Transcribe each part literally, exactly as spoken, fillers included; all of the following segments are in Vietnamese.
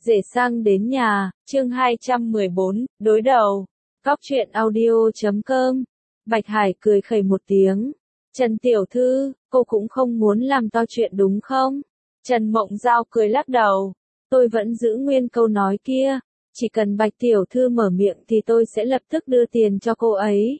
Rể sang đến nhà, chương hai trăm mười bốn, đối đầu. Góc truyện audio chấm com. Bạch Hải cười khẩy một tiếng. Trần tiểu thư, cô cũng không muốn làm to chuyện đúng không? Trần Mộng Giao cười lắc đầu. Tôi vẫn giữ nguyên câu nói kia. Chỉ cần Bạch tiểu thư mở miệng thì tôi sẽ lập tức đưa tiền cho cô ấy.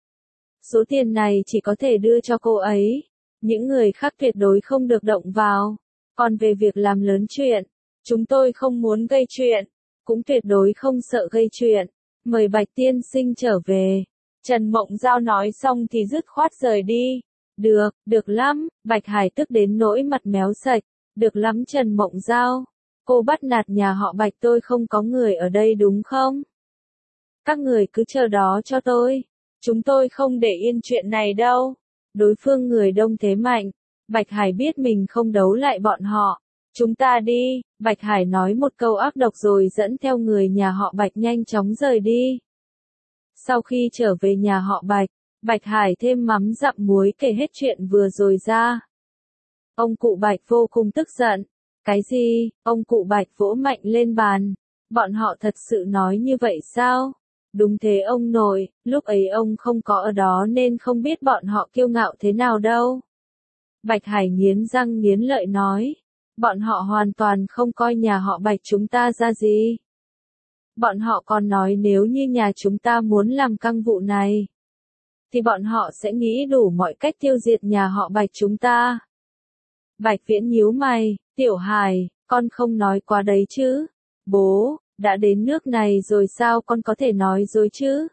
Số tiền này chỉ có thể đưa cho cô ấy. Những người khác tuyệt đối không được động vào. Còn về việc làm lớn chuyện, chúng tôi không muốn gây chuyện, cũng tuyệt đối không sợ gây chuyện. Mời Bạch tiên sinh trở về. Trần Mộng Giao nói xong thì dứt khoát rời đi. Được, được lắm, Bạch Hải tức đến nỗi mặt méo sạch. Được lắm Trần Mộng Giao. Cô bắt nạt nhà họ Bạch, tôi không có người ở đây đúng không? Các người cứ chờ đó cho tôi. Chúng tôi không để yên chuyện này đâu. Đối phương người đông thế mạnh. Bạch Hải biết mình không đấu lại bọn họ. Chúng ta đi, Bạch Hải nói một câu ác độc rồi dẫn theo người nhà họ Bạch nhanh chóng rời đi. Sau khi trở về nhà họ Bạch, Bạch Hải thêm mắm dặm muối kể hết chuyện vừa rồi ra. Ông cụ Bạch vô cùng tức giận. Cái gì? Ông cụ Bạch vỗ mạnh lên bàn. Bọn họ thật sự nói như vậy sao? Đúng thế ông nội, lúc ấy ông không có ở đó nên không biết bọn họ kiêu ngạo thế nào đâu. Bạch Hải nghiến răng nghiến lợi nói. Bọn họ hoàn toàn không coi nhà họ Bạch chúng ta ra gì. Bọn họ còn nói nếu như nhà chúng ta muốn làm căng vụ này, thì bọn họ sẽ nghĩ đủ mọi cách tiêu diệt nhà họ Bạch chúng ta. Bạch Viễn nhíu mày, Tiểu Hải, con không nói quá đấy chứ. Bố, đã đến nước này rồi sao con có thể nói dối chứ?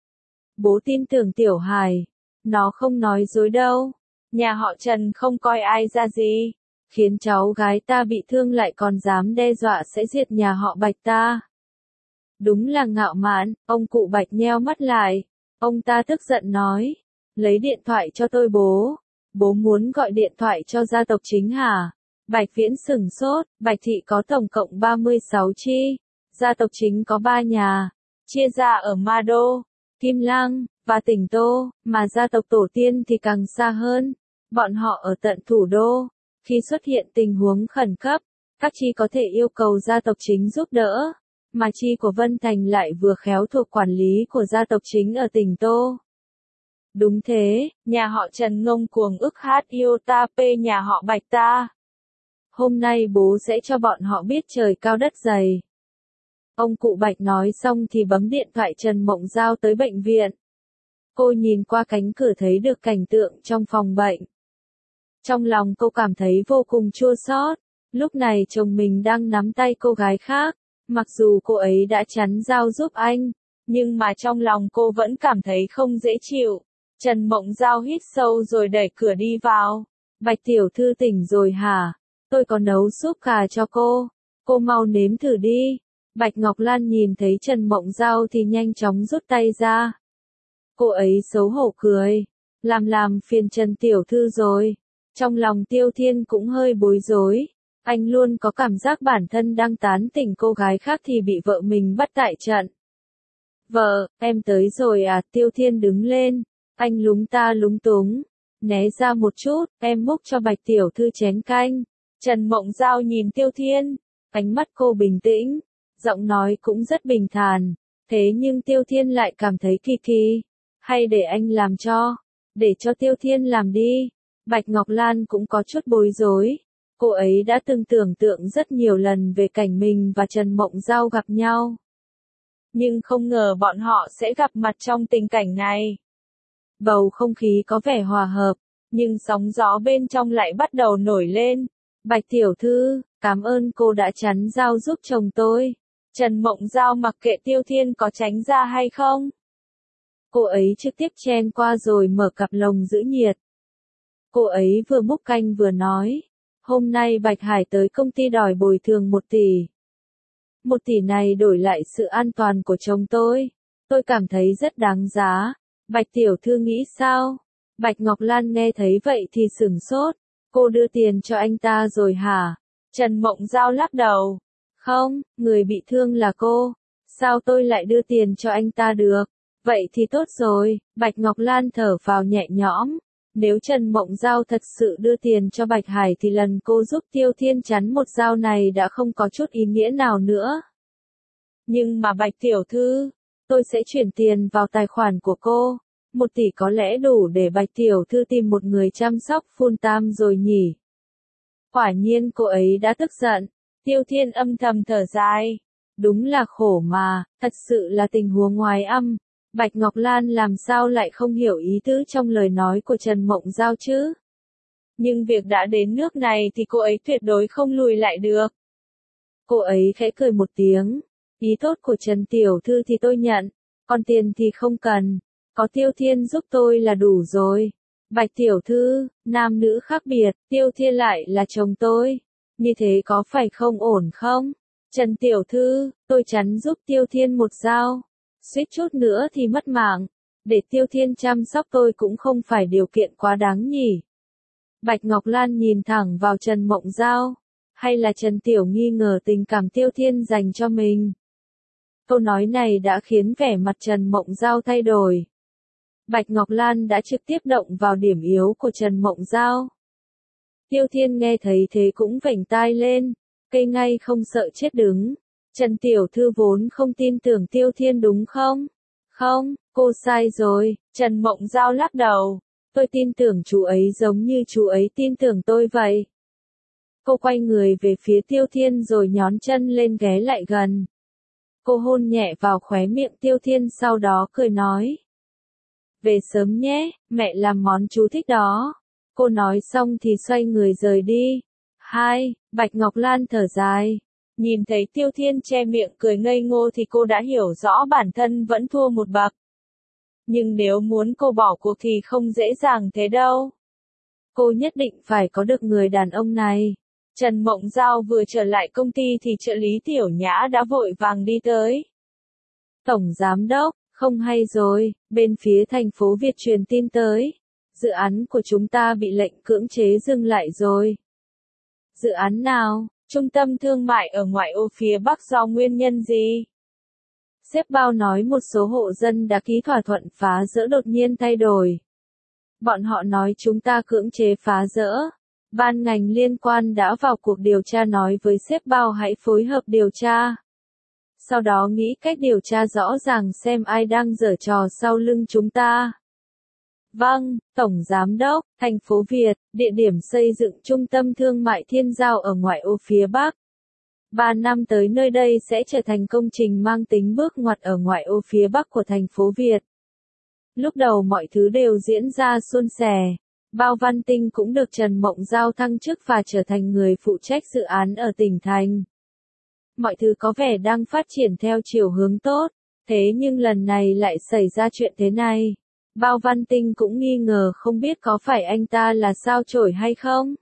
Bố tin tưởng Tiểu Hải, nó không nói dối đâu. Nhà họ Trần không coi ai ra gì. Khiến cháu gái ta bị thương lại còn dám đe dọa sẽ diệt nhà họ Bạch ta. Đúng là ngạo mạn, ông cụ Bạch nheo mắt lại. Ông ta tức giận nói. Lấy điện thoại cho tôi bố. Bố muốn gọi điện thoại cho gia tộc chính hả? Bạch Viễn sửng sốt, Bạch Thị có tổng cộng ba mươi sáu chi. Gia tộc chính có ba nhà. Chia ra ở Ma Đô, Kim Lăng, và tỉnh Tô, mà gia tộc tổ tiên thì càng xa hơn. Bọn họ ở tận thủ đô. Khi xuất hiện tình huống khẩn cấp, các chi có thể yêu cầu gia tộc chính giúp đỡ, mà chi của Vân Thành lại vừa khéo thuộc quản lý của gia tộc chính ở tỉnh Tô. Đúng thế, nhà họ Trần ngông cuồng ức hát yêu ta pê nhà họ Bạch ta. Hôm nay bố sẽ cho bọn họ biết trời cao đất dày. Ông cụ Bạch nói xong thì bấm điện thoại Trần Mộng Giao tới bệnh viện. Cô nhìn qua cánh cửa thấy được cảnh tượng trong phòng bệnh. Trong lòng cô cảm thấy vô cùng chua xót. Lúc này chồng mình đang nắm tay cô gái khác. Mặc dù cô ấy đã chắn Giao giúp anh, nhưng mà trong lòng cô vẫn cảm thấy không dễ chịu. Trần Mộng Giao hít sâu rồi đẩy cửa đi vào. Bạch tiểu thư tỉnh rồi hả? Tôi có nấu súp gà cho cô. Cô mau nếm thử đi. Bạch Ngọc Lan nhìn thấy Trần Mộng Giao thì nhanh chóng rút tay ra. Cô ấy xấu hổ cười. Làm làm phiền Trần tiểu thư rồi. Trong lòng Tiêu Thiên cũng hơi bối rối. Anh luôn có cảm giác bản thân đang tán tỉnh cô gái khác thì bị vợ mình bắt tại trận. Vợ, em tới rồi à? Tiêu Thiên đứng lên. Anh lúng ta lúng túng. Né ra một chút, em múc cho Bạch tiểu thư chén canh. Trần Mộng Giao nhìn Tiêu Thiên. Ánh mắt cô bình tĩnh. Giọng nói cũng rất bình thản. Thế nhưng Tiêu Thiên lại cảm thấy kỳ kỳ. Hay để anh làm cho. Để cho Tiêu Thiên làm đi. Bạch Ngọc Lan cũng có chút bối rối. Cô ấy đã từng tưởng tượng rất nhiều lần về cảnh mình và Trần Mộng Giao gặp nhau. Nhưng không ngờ bọn họ sẽ gặp mặt trong tình cảnh này. Bầu không khí có vẻ hòa hợp, nhưng sóng gió bên trong lại bắt đầu nổi lên. Bạch tiểu thư, cảm ơn cô đã chắn Giao giúp chồng tôi. Trần Mộng Giao mặc kệ Tiêu Thiên có tránh ra hay không. Cô ấy trực tiếp chen qua rồi mở cặp lồng giữ nhiệt. Cô ấy vừa múc canh vừa nói. Hôm nay Bạch Hải tới công ty đòi bồi thường một tỷ. Một tỷ này đổi lại sự an toàn của chồng tôi. Tôi cảm thấy rất đáng giá. Bạch tiểu thư nghĩ sao? Bạch Ngọc Lan nghe thấy vậy thì sửng sốt. Cô đưa tiền cho anh ta rồi hả? Trần Mộng Giao lắc đầu. Không, người bị thương là cô. Sao tôi lại đưa tiền cho anh ta được? Vậy thì tốt rồi. Bạch Ngọc Lan thở phào nhẹ nhõm. Nếu Trần Mộng Giao thật sự đưa tiền cho Bạch Hải thì lần cô giúp Tiêu Thiên chắn một dao này đã không có chút ý nghĩa nào nữa. Nhưng mà Bạch tiểu thư, tôi sẽ chuyển tiền vào tài khoản của cô. Một tỷ có lẽ đủ để Bạch tiểu thư tìm một người chăm sóc full time rồi nhỉ. Quả nhiên cô ấy đã tức giận. Tiêu Thiên âm thầm thở dài. Đúng là khổ mà, thật sự là tình huống ngoài âm. Bạch Ngọc Lan làm sao lại không hiểu ý tứ trong lời nói của Trần Mộng Giao chứ? Nhưng việc đã đến nước này thì cô ấy tuyệt đối không lùi lại được. Cô ấy khẽ cười một tiếng. Ý tốt của Trần Tiểu Thư thì tôi nhận, còn tiền thì không cần. Có Tiêu Thiên giúp tôi là đủ rồi. Bạch Tiểu Thư, nam nữ khác biệt, Tiêu Thiên lại là chồng tôi. Như thế có phải không ổn không? Trần Tiểu Thư, tôi chắn giúp Tiêu Thiên một dao. Suýt chút nữa thì mất mạng. Để Tiêu Thiên chăm sóc tôi cũng không phải điều kiện quá đáng nhỉ. Bạch Ngọc Lan nhìn thẳng vào Trần Mộng Giao. Hay là Trần Tiểu nghi ngờ tình cảm Tiêu Thiên dành cho mình? Câu nói này đã khiến vẻ mặt Trần Mộng Giao thay đổi. Bạch Ngọc Lan đã trực tiếp động vào điểm yếu của Trần Mộng Giao. Tiêu Thiên nghe thấy thế cũng vểnh tai lên, cây ngay không sợ chết đứng. Trần Tiểu Thư vốn không tin tưởng Tiêu Thiên đúng không? Không, cô sai rồi, Trần Mộng Giao lắc đầu. Tôi tin tưởng chú ấy giống như chú ấy tin tưởng tôi vậy. Cô quay người về phía Tiêu Thiên rồi nhón chân lên ghé lại gần. Cô hôn nhẹ vào khóe miệng Tiêu Thiên sau đó cười nói. Về sớm nhé, mẹ làm món chú thích đó. Cô nói xong thì xoay người rời đi. Hai, Bạch Ngọc Lan thở dài. Nhìn thấy Tiêu Thiên che miệng cười ngây ngô thì cô đã hiểu rõ bản thân vẫn thua một bậc. Nhưng nếu muốn cô bỏ cuộc thì không dễ dàng thế đâu. Cô nhất định phải có được người đàn ông này. Trần Mộng Giao vừa trở lại công ty thì trợ lý Tiểu Nhã đã vội vàng đi tới. Tổng Giám Đốc, không hay rồi, bên phía thành phố Việt truyền tin tới. Dự án của chúng ta bị lệnh cưỡng chế dừng lại rồi. Dự án nào? Trung tâm thương mại ở ngoại ô phía Bắc do nguyên nhân gì? Sếp Bao nói một số hộ dân đã ký thỏa thuận phá dỡ đột nhiên thay đổi. Bọn họ nói chúng ta cưỡng chế phá dỡ. Ban ngành liên quan đã vào cuộc điều tra nói với sếp Bao hãy phối hợp điều tra. Sau đó nghĩ cách điều tra rõ ràng xem ai đang giở trò sau lưng chúng ta. Vâng, Tổng Giám Đốc, thành phố Việt, địa điểm xây dựng trung tâm thương mại Thiên Giao ở ngoại ô phía Bắc. Ba năm tới nơi đây sẽ trở thành công trình mang tính bước ngoặt ở ngoại ô phía Bắc của thành phố Việt. Lúc đầu mọi thứ đều diễn ra suôn sẻ. Bao Văn Tinh cũng được Trần Mộng Giao thăng chức và trở thành người phụ trách dự án ở tỉnh thành. Mọi thứ có vẻ đang phát triển theo chiều hướng tốt, thế nhưng lần này lại xảy ra chuyện thế này. Bao Văn Tinh cũng nghi ngờ không biết có phải anh ta là sao chổi hay không.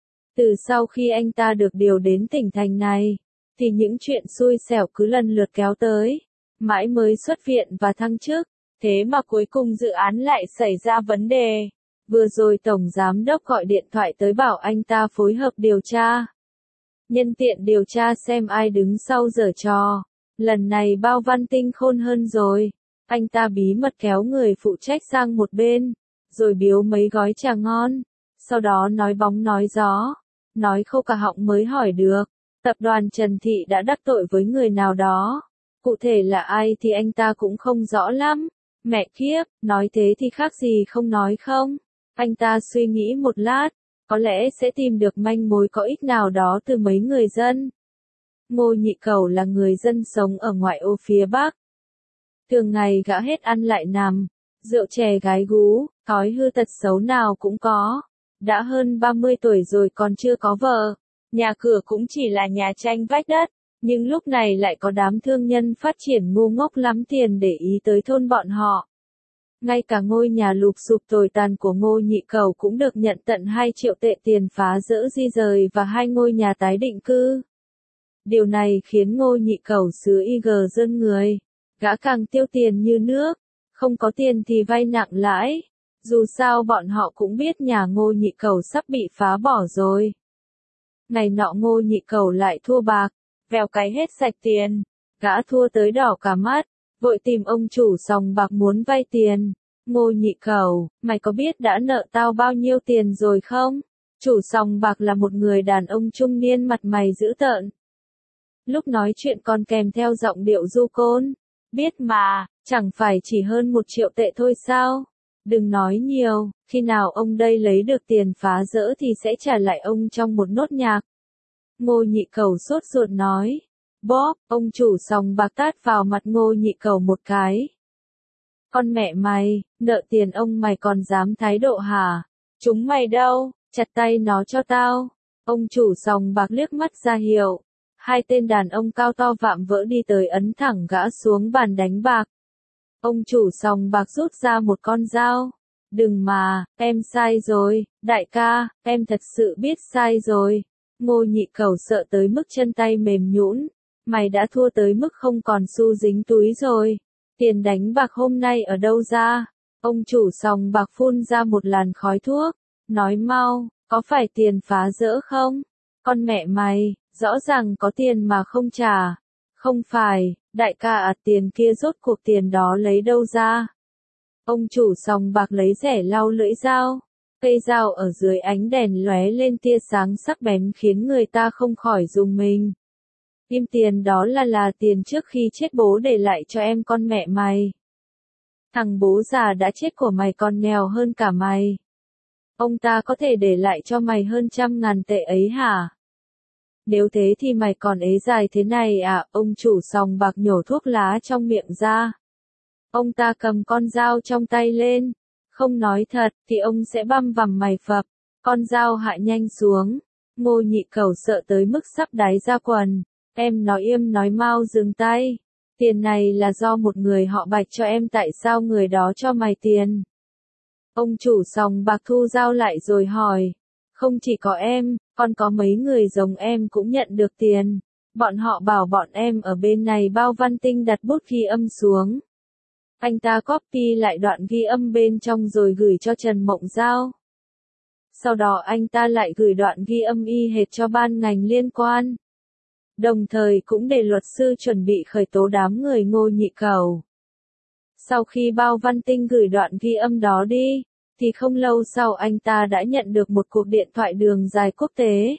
Từ sau khi anh ta được điều đến tỉnh thành này, thì những chuyện xui xẻo cứ lần lượt kéo tới, mãi mới xuất viện và thăng chức, thế mà cuối cùng dự án lại xảy ra vấn đề. Vừa rồi Tổng Giám Đốc gọi điện thoại tới bảo anh ta phối hợp điều tra. Nhân tiện điều tra xem ai đứng sau giở trò. Lần này Bao Văn Tinh khôn hơn rồi. Anh ta bí mật kéo người phụ trách sang một bên, rồi biếu mấy gói trà ngon. Sau đó nói bóng nói gió, nói khô cả họng mới hỏi được. Tập đoàn Trần Thị đã đắc tội với người nào đó. Cụ thể là ai thì anh ta cũng không rõ lắm. Mẹ kiếp, nói thế thì khác gì không nói không? Anh ta suy nghĩ một lát, có lẽ sẽ tìm được manh mối có ích nào đó từ mấy người dân. Ngô Nhị Cẩu là người dân sống ở ngoại ô phía Bắc. Thường ngày gã hết ăn lại nằm, rượu chè gái gú, thói hư tật xấu nào cũng có. Đã hơn ba mươi tuổi rồi còn chưa có vợ. Nhà cửa cũng chỉ là nhà tranh vách đất, nhưng lúc này lại có đám thương nhân phát triển ngu ngốc lắm tiền để ý tới thôn bọn họ. Ngay cả ngôi nhà lụp xụp tồi tàn của Ngô Nhị Cẩu cũng được nhận tận hai triệu tệ tiền phá rỡ di rời và hai ngôi nhà tái định cư. Điều này khiến Ngô Nhị Cẩu xứ Y G rơn người. Gã càng tiêu tiền như nước, không có tiền thì vay nặng lãi. Dù sao bọn họ cũng biết nhà Ngô Nhị Cẩu sắp bị phá bỏ rồi. Ngày nọ Ngô Nhị Cẩu lại thua bạc, vèo cái hết sạch tiền. Gã thua tới đỏ cả mắt, vội tìm ông chủ sòng bạc muốn vay tiền. Ngô Nhị Cẩu, mày có biết đã nợ tao bao nhiêu tiền rồi không? Chủ sòng bạc là một người đàn ông trung niên mặt mày dữ tợn. Lúc nói chuyện còn kèm theo giọng điệu du côn. Biết mà, chẳng phải chỉ hơn một triệu tệ thôi sao? Đừng nói nhiều, khi nào ông đây lấy được tiền phá rỡ thì sẽ trả lại ông trong một nốt nhạc. Ngô Nhị Cẩu sốt ruột nói. Bóp, ông chủ sòng bạc tát vào mặt Ngô Nhị Cẩu một cái. Con mẹ mày, nợ tiền ông mày còn dám thái độ hả? Chúng mày đâu, chặt tay nó cho tao. Ông chủ sòng bạc liếc mắt ra hiệu. Hai tên đàn ông cao to vạm vỡ đi tới ấn thẳng gã xuống bàn đánh bạc. Ông chủ sòng bạc rút ra một con dao. Đừng mà, em sai rồi, đại ca, em thật sự biết sai rồi. Ngô Nhị Cẩu sợ tới mức chân tay mềm nhũn. Mày đã thua tới mức không còn xu dính túi rồi. Tiền đánh bạc hôm nay ở đâu ra? Ông chủ sòng bạc phun ra một làn khói thuốc. Nói mau, có phải tiền phá rỡ không? Con mẹ mày, rõ ràng có tiền mà không trả. Không phải, đại ca à, tiền kia rốt cuộc tiền đó lấy đâu ra? Ông chủ sòng bạc lấy rẻ lau lưỡi dao. Cây dao ở dưới ánh đèn lóe lên tia sáng sắc bén khiến người ta không khỏi rùng mình. Im tiền đó là là tiền trước khi chết bố để lại cho em con mẹ mày. Thằng bố già đã chết của mày còn nghèo hơn cả mày. Ông ta có thể để lại cho mày hơn trăm ngàn tệ ấy hả? Nếu thế thì mày còn ế dài thế này à? Ông chủ sòng bạc nhổ thuốc lá trong miệng ra. Ông ta cầm con dao trong tay lên. Không nói thật thì ông sẽ băm vằm mày phập. Con dao hạ nhanh xuống. Ngô Nhị Cẩu sợ tới mức sắp đáy ra quần. Em nói im nói mau dừng tay. Tiền này là do một người họ Bạch cho em, tại sao người đó cho mày tiền? Ông chủ sòng bạc thu dao lại rồi hỏi. Không chỉ có em, còn có mấy người giống em cũng nhận được tiền. Bọn họ bảo bọn em ở bên này bao Văn Tinh đặt bút ghi âm xuống. Anh ta copy lại đoạn ghi âm bên trong rồi gửi cho Trần Mộng Giao. Sau đó anh ta lại gửi đoạn ghi âm y hệt cho ban ngành liên quan. Đồng thời cũng để luật sư chuẩn bị khởi tố đám người Ngô Nhị Cẩu. Sau khi bao Văn Tinh gửi đoạn ghi âm đó đi, thì không lâu sau anh ta đã nhận được một cuộc điện thoại đường dài quốc tế.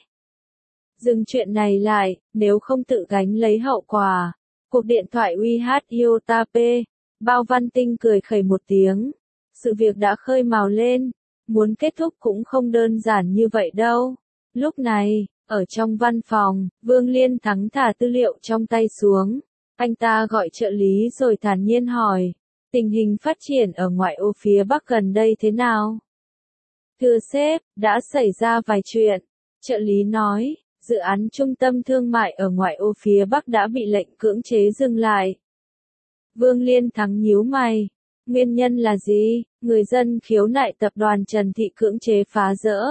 Dừng chuyện này lại, nếu không tự gánh lấy hậu quả. Cuộc điện thoại u hát Iota P. Bao Văn Tinh cười khẩy một tiếng. Sự việc đã khơi mào lên. Muốn kết thúc cũng không đơn giản như vậy đâu. Lúc này, ở trong văn phòng, Vương Liên Thắng thả tư liệu trong tay xuống. Anh ta gọi trợ lý rồi thản nhiên hỏi. Tình hình phát triển ở ngoại ô phía Bắc gần đây thế nào? Thưa sếp, đã xảy ra vài chuyện. Trợ lý nói, dự án trung tâm thương mại ở ngoại ô phía Bắc đã bị lệnh cưỡng chế dừng lại. Vương Liên Thắng nhíu mày. Nguyên nhân là gì? Người dân khiếu nại tập đoàn Trần Thị cưỡng chế phá rỡ.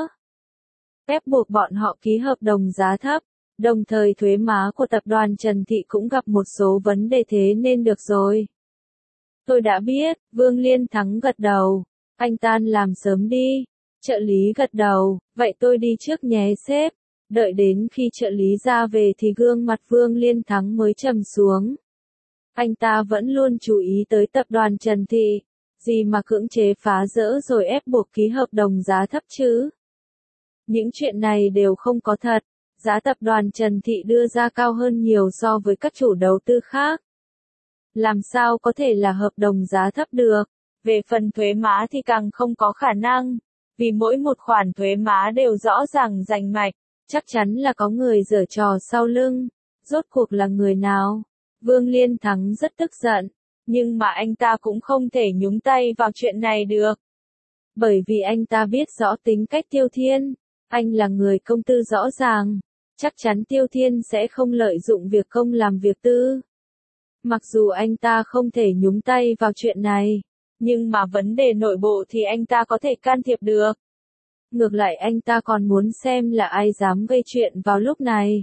Ép buộc bọn họ ký hợp đồng giá thấp. Đồng thời thuế má của tập đoàn Trần Thị cũng gặp một số vấn đề, thế nên được rồi. Tôi đã biết, Vương Liên Thắng gật đầu. Anh tan làm sớm đi. Trợ lý gật đầu, vậy tôi đi trước nhé sếp. Đợi đến khi trợ lý ra về thì gương mặt Vương Liên Thắng mới trầm xuống. Anh ta vẫn luôn chú ý tới tập đoàn Trần Thị. Gì mà cưỡng chế phá rỡ rồi ép buộc ký hợp đồng giá thấp chứ? Những chuyện này đều không có thật. Giá tập đoàn Trần Thị đưa ra cao hơn nhiều so với các chủ đầu tư khác. Làm sao có thể là hợp đồng giá thấp được? Về phần thuế má thì càng không có khả năng. Vì mỗi một khoản thuế má đều rõ ràng rành mạch. Chắc chắn là có người giở trò sau lưng. Rốt cuộc là người nào? Vương Liên Thắng rất tức giận. Nhưng mà anh ta cũng không thể nhúng tay vào chuyện này được. Bởi vì anh ta biết rõ tính cách Tiêu Thiên. Anh là người công tư rõ ràng. Chắc chắn Tiêu Thiên sẽ không lợi dụng việc công làm việc tư. Mặc dù anh ta không thể nhúng tay vào chuyện này, nhưng mà vấn đề nội bộ thì anh ta có thể can thiệp được. Ngược lại anh ta còn muốn xem là ai dám gây chuyện vào lúc này.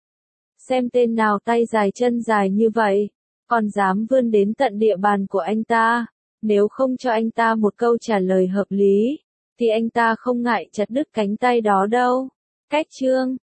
Xem tên nào tay dài chân dài như vậy, còn dám vươn đến tận địa bàn của anh ta. Nếu không cho anh ta một câu trả lời hợp lý, thì anh ta không ngại chặt đứt cánh tay đó đâu. Cách chương